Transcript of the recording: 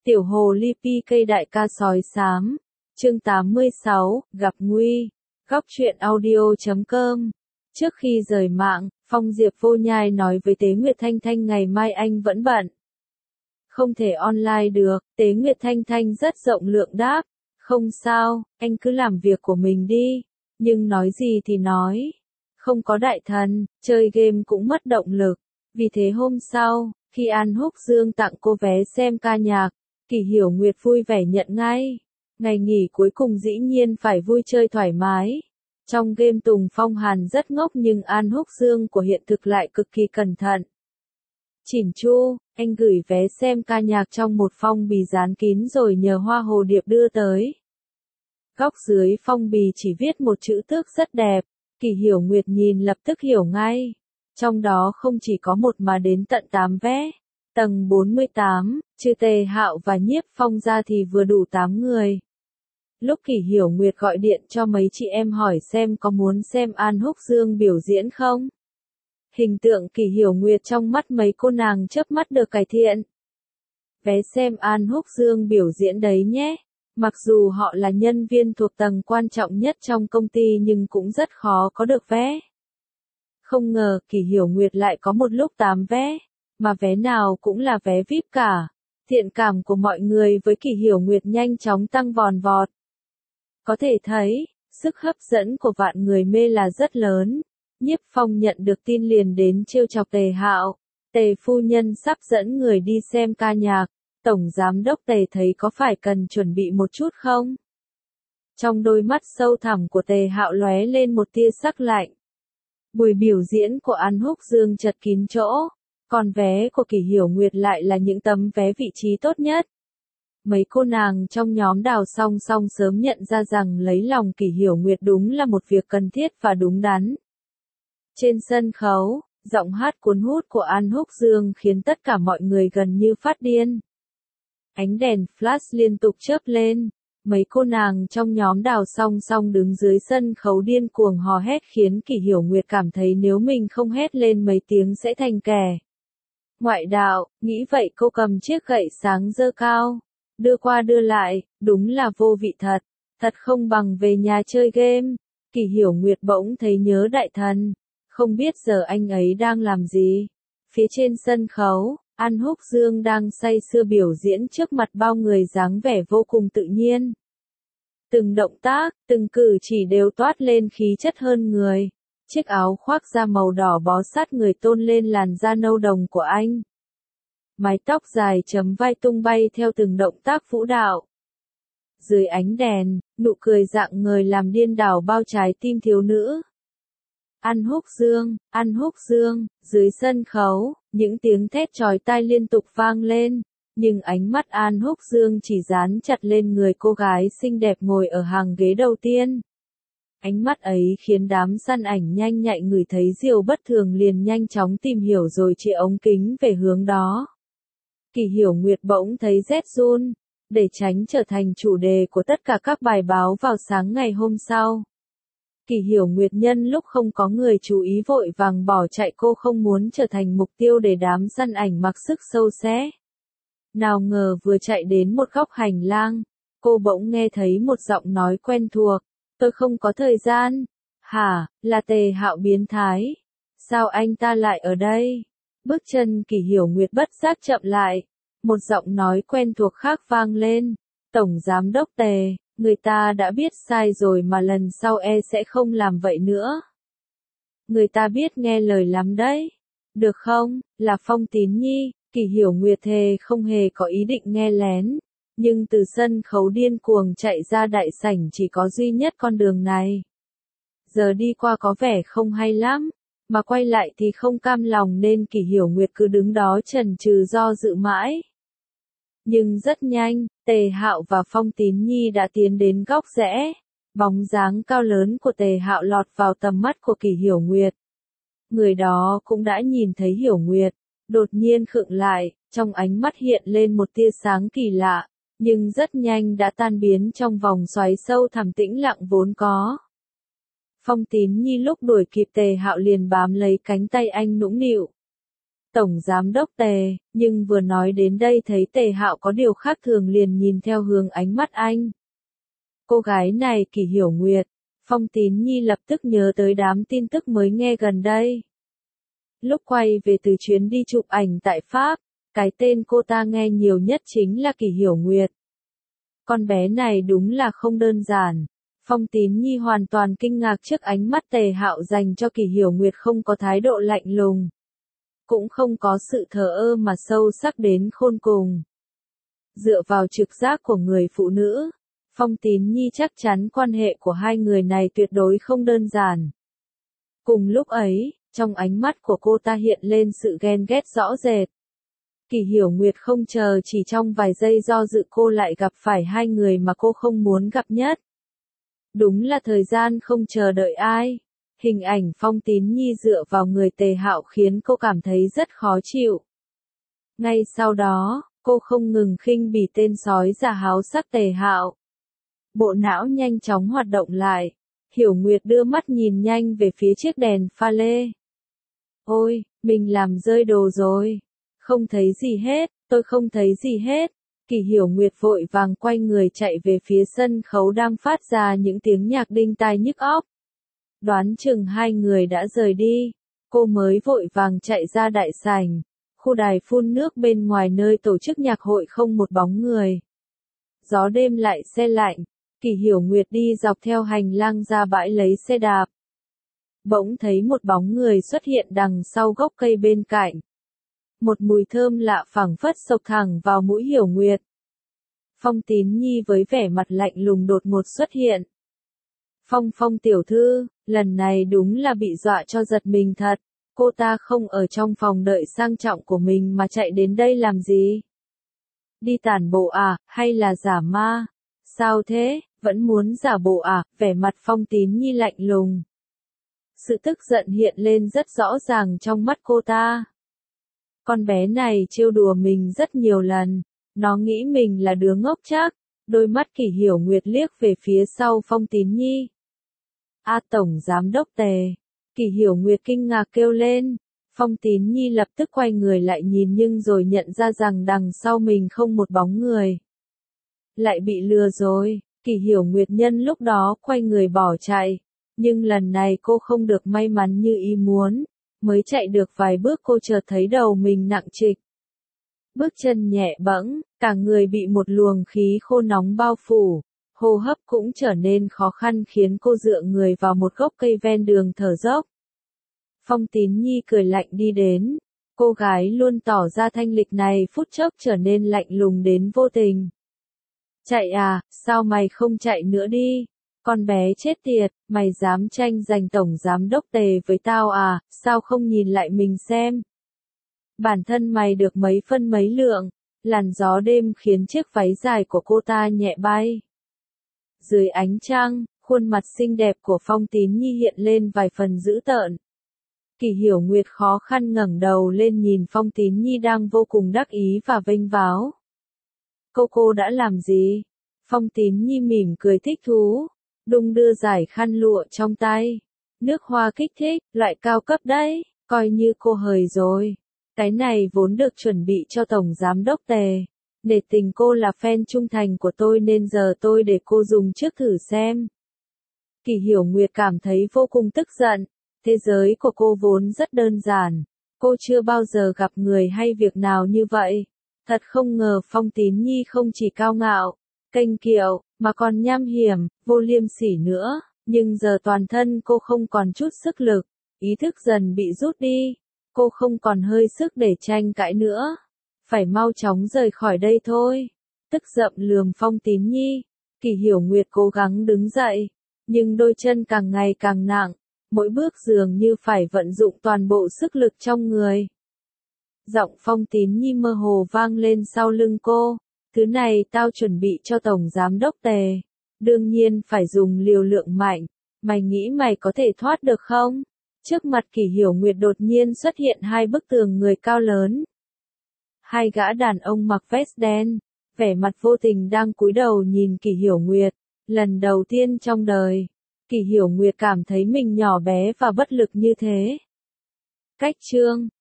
Tiểu hồ ly PK đại ca sói xám. Chương 86, gặp nguy. Góc truyện audio.com. Trước khi rời mạng, Phong Diệp vô nhai nói với Tế Nguyệt Thanh Thanh ngày mai anh vẫn bận. Không thể online được, Tế Nguyệt Thanh Thanh rất rộng lượng đáp. Không sao, anh cứ làm việc của mình đi. Nhưng nói gì thì nói. Không có đại thần, chơi game cũng mất động lực. Vì thế hôm sau, khi An Húc Dương tặng cô vé xem ca nhạc, Kỷ Hiểu Nguyệt vui vẻ nhận ngay. Ngày nghỉ cuối cùng dĩ nhiên phải vui chơi thoải mái. Trong game Tùng Phong Hàn rất ngốc nhưng An Húc Dương của hiện thực lại cực kỳ cẩn thận. Chỉn chu, anh gửi vé xem ca nhạc trong một phong bì dán kín rồi nhờ Hoa Hồ Điệp đưa tới. Góc dưới phong bì chỉ viết một chữ tước rất đẹp, Kỷ Hiểu Nguyệt nhìn lập tức hiểu ngay. Trong đó không chỉ có một mà đến tận 8 vé. Tầng 48, trừ Tề Hạo và Nhiếp Phong ra thì vừa đủ 8 người. Lúc Kỷ Hiểu Nguyệt gọi điện cho mấy chị em hỏi xem có muốn xem An Húc Dương biểu diễn không. Hình tượng Kỷ Hiểu Nguyệt trong mắt mấy cô nàng chớp mắt được cải thiện. Vé xem An Húc Dương biểu diễn đấy nhé. Mặc dù họ là nhân viên thuộc tầng quan trọng nhất trong công ty nhưng cũng rất khó có được vé. Không ngờ Kỷ Hiểu Nguyệt lại có một lúc 8 vé, mà vé nào cũng là vé VIP cả. Thiện cảm của mọi người với Kỷ Hiểu Nguyệt nhanh chóng tăng vòn vọt. Có thể thấy, sức hấp dẫn của vạn người mê là rất lớn. Nhiếp Phong nhận được tin liền đến trêu chọc Tề Hạo. Tề phu nhân sắp dẫn người đi xem ca nhạc. Tổng giám đốc Tề thấy có phải cần chuẩn bị một chút không? Trong đôi mắt sâu thẳm của Tề Hạo lóe lên một tia sắc lạnh. Buổi biểu diễn của An Húc Dương chật kín chỗ, còn vé của Kỷ Hiểu Nguyệt lại là những tấm vé vị trí tốt nhất. Mấy cô nàng trong nhóm Đào Song Song sớm nhận ra rằng lấy lòng Kỷ Hiểu Nguyệt đúng là một việc cần thiết và đúng đắn. Trên sân khấu, giọng hát cuốn hút của An Húc Dương khiến tất cả mọi người gần như phát điên. Ánh đèn flash liên tục chớp lên. Mấy cô nàng trong nhóm Đào Song Song đứng dưới sân khấu điên cuồng hò hét khiến Kỷ Hiểu Nguyệt cảm thấy nếu mình không hét lên mấy tiếng sẽ thành kẻ ngoại đạo. Nghĩ vậy cô cầm chiếc gậy sáng giơ cao, đưa qua đưa lại, đúng là vô vị thật. Thật không bằng về nhà chơi game. Kỷ Hiểu Nguyệt bỗng thấy nhớ đại thần. Không biết giờ anh ấy đang làm gì. Phía trên sân khấu, An Húc Dương đang say sưa biểu diễn trước mặt bao người dáng vẻ vô cùng tự nhiên. Từng động tác, từng cử chỉ đều toát lên khí chất hơn người. Chiếc áo khoác da màu đỏ bó sát người tôn lên làn da nâu đồng của anh. Mái tóc dài chấm vai tung bay theo từng động tác vũ đạo. Dưới ánh đèn, nụ cười rạng ngời làm điên đảo bao trái tim thiếu nữ. An Húc Dương, dưới sân khấu, những tiếng thét chói tai liên tục vang lên, nhưng ánh mắt An Húc Dương chỉ dán chặt lên người cô gái xinh đẹp ngồi ở hàng ghế đầu tiên. Ánh mắt ấy khiến đám săn ảnh nhanh nhạy ngửi thấy điều bất thường liền nhanh chóng tìm hiểu rồi chĩa ống kính về hướng đó. Kỷ Hiểu Nguyệt bỗng thấy rét run, để tránh trở thành chủ đề của tất cả các bài báo vào sáng ngày hôm sau. Kỷ Hiểu Nguyệt nhân lúc không có người chú ý vội vàng bỏ chạy, cô không muốn trở thành mục tiêu để đám săn ảnh mặc sức sâu xé. Nào ngờ vừa chạy đến một góc hành lang, cô bỗng nghe thấy một giọng nói quen thuộc. Tôi không có thời gian. Hả, là Tề Hạo biến thái. Sao anh ta lại ở đây? Bước chân Kỷ Hiểu Nguyệt bất giác chậm lại. Một giọng nói quen thuộc khác vang lên. Tổng giám đốc Tề, người ta đã biết sai rồi mà lần sau sẽ không làm vậy nữa. Người ta biết nghe lời lắm đấy. Được không, là Phong Tín Nhi. Kỷ Hiểu Nguyệt thề không hề có ý định nghe lén. Nhưng từ sân khấu điên cuồng chạy ra đại sảnh chỉ có duy nhất con đường này. Giờ đi qua có vẻ không hay lắm, mà quay lại thì không cam lòng nên Kỷ Hiểu Nguyệt cứ đứng đó chần chừ do dự mãi. Nhưng rất nhanh, Tề Hạo và Phong Tín Nhi đã tiến đến góc rẽ. Bóng dáng cao lớn của Tề Hạo lọt vào tầm mắt của Kỷ Hiểu Nguyệt. Người đó cũng đã nhìn thấy Hiểu Nguyệt, đột nhiên khựng lại, trong ánh mắt hiện lên một tia sáng kỳ lạ. Nhưng rất nhanh đã tan biến trong vòng xoáy sâu thẳm tĩnh lặng vốn có. Phong Tín Nhi lúc đuổi kịp Tề Hạo liền bám lấy cánh tay anh nũng nịu. Tổng Giám đốc Tề, nhưng vừa nói đến đây thấy Tề Hạo có điều khác thường liền nhìn theo hướng ánh mắt anh. Cô gái này Kỷ Hiểu Nguyệt, Phong Tín Nhi lập tức nhớ tới đám tin tức mới nghe gần đây. Lúc quay về từ chuyến đi chụp ảnh tại Pháp, cái tên cô ta nghe nhiều nhất chính là Kỷ Hiểu Nguyệt. Con bé này đúng là không đơn giản. Phong Tín Nhi hoàn toàn kinh ngạc trước ánh mắt Tề Hạo dành cho Kỷ Hiểu Nguyệt, không có thái độ lạnh lùng, cũng không có sự thờ ơ mà sâu sắc đến khôn cùng. Dựa vào trực giác của người phụ nữ, Phong Tín Nhi chắc chắn quan hệ của hai người này tuyệt đối không đơn giản. Cùng lúc ấy, trong ánh mắt của cô ta hiện lên sự ghen ghét rõ rệt. Kỷ Hiểu Nguyệt không chờ chỉ trong vài giây do dự cô lại gặp phải hai người mà cô không muốn gặp nhất. Đúng là thời gian không chờ đợi ai. Hình ảnh Phong Tín Nhi dựa vào người Tề Hạo khiến cô cảm thấy rất khó chịu. Ngay sau đó, cô không ngừng khinh bỉ tên sói già háo sắc Tề Hạo. Bộ não nhanh chóng hoạt động lại. Hiểu Nguyệt đưa mắt nhìn nhanh về phía chiếc đèn pha lê. Ôi, mình làm rơi đồ rồi. Không thấy gì hết, tôi không thấy gì hết. Kỷ Hiểu Nguyệt vội vàng quay người chạy về phía sân khấu đang phát ra những tiếng nhạc đinh tai nhức óc. Đoán chừng hai người đã rời đi, cô mới vội vàng chạy ra đại sảnh. Khu đài phun nước bên ngoài nơi tổ chức nhạc hội không một bóng người. Gió đêm lại se lạnh, Kỷ Hiểu Nguyệt đi dọc theo hành lang ra bãi lấy xe đạp. Bỗng thấy một bóng người xuất hiện đằng sau gốc cây bên cạnh. Một mùi thơm lạ phảng phất xộc thẳng vào mũi Hiểu Nguyệt. Phong Tín Nhi với vẻ mặt lạnh lùng đột ngột xuất hiện. Phong tiểu thư, lần này đúng là bị dọa cho giật mình thật. Cô ta không ở trong phòng đợi sang trọng của mình mà chạy đến đây làm gì? Đi tản bộ à, hay là giả ma? Sao thế, vẫn muốn giả bộ à? Vẻ mặt Phong Tín Nhi lạnh lùng. Sự tức giận hiện lên rất rõ ràng trong mắt cô ta. Con bé này trêu đùa mình rất nhiều lần, nó nghĩ mình là đứa ngốc chắc. Đôi mắt Kỷ Hiểu Nguyệt liếc về phía sau Phong Tín Nhi. Tổng Giám đốc Tề. Kỷ Hiểu Nguyệt kinh ngạc kêu lên. Phong Tín Nhi lập tức quay người lại nhìn nhưng rồi nhận ra rằng đằng sau mình không một bóng người. Lại bị lừa rồi, Kỷ Hiểu Nguyệt nhân lúc đó quay người bỏ chạy. Nhưng lần này cô không được may mắn như ý muốn. Mới chạy được vài bước cô chợt thấy đầu mình nặng trịch. Bước chân nhẹ bẫng, cả người bị một luồng khí khô nóng bao phủ. Hô hấp cũng trở nên khó khăn khiến cô dựa người vào một gốc cây ven đường thở dốc. Phong Tín Nhi cười lạnh đi đến. Cô gái luôn tỏ ra thanh lịch này phút chốc trở nên lạnh lùng đến vô tình. Chạy à, sao mày không chạy nữa đi? Con bé chết tiệt, mày dám tranh giành Tổng Giám đốc Tề với tao à, sao không nhìn lại mình xem? Bản thân mày được mấy phân mấy lượng, làn gió đêm khiến chiếc váy dài của cô ta nhẹ bay. Dưới ánh trăng, khuôn mặt xinh đẹp của Phong Tín Nhi hiện lên vài phần dữ tợn. Kỷ Hiểu Nguyệt khó khăn ngẩng đầu lên nhìn Phong Tín Nhi đang vô cùng đắc ý và vênh váo. Cô đã làm gì? Phong Tín Nhi mỉm cười thích thú, đung đưa giải khăn lụa trong tay. Nước hoa kích thích, loại cao cấp đấy, coi như cô hời rồi. Cái này vốn được chuẩn bị cho Tổng Giám đốc Tề. Để tình cô là fan trung thành của tôi nên giờ tôi để cô dùng trước thử xem. Kỷ Hiểu Nguyệt cảm thấy vô cùng tức giận. Thế giới của cô vốn rất đơn giản. Cô chưa bao giờ gặp người hay việc nào như vậy. Thật không ngờ Phong Tín Nhi không chỉ cao ngạo, kênh kiệu, mà còn nham hiểm, vô liêm sỉ nữa. Nhưng giờ toàn thân cô không còn chút sức lực. Ý thức dần bị rút đi. Cô không còn hơi sức để tranh cãi nữa. Phải mau chóng rời khỏi đây thôi. Tức giận lườm Phong Tín Nhi. Kỷ Hiểu Nguyệt cố gắng đứng dậy. Nhưng đôi chân càng ngày càng nặng. Mỗi bước dường như phải vận dụng toàn bộ sức lực trong người. Giọng Phong Tín Nhi mơ hồ vang lên sau lưng cô. Thứ này tao chuẩn bị cho Tổng Giám đốc Tề. Đương nhiên phải dùng liều lượng mạnh. Mày nghĩ mày có thể thoát được không? Trước mặt Kỷ Hiểu Nguyệt đột nhiên xuất hiện hai bức tường người cao lớn. Hai gã đàn ông mặc vest đen, vẻ mặt vô tình đang cúi đầu nhìn Kỷ Hiểu Nguyệt. Lần đầu tiên trong đời, Kỷ Hiểu Nguyệt cảm thấy mình nhỏ bé và bất lực như thế. Cách chương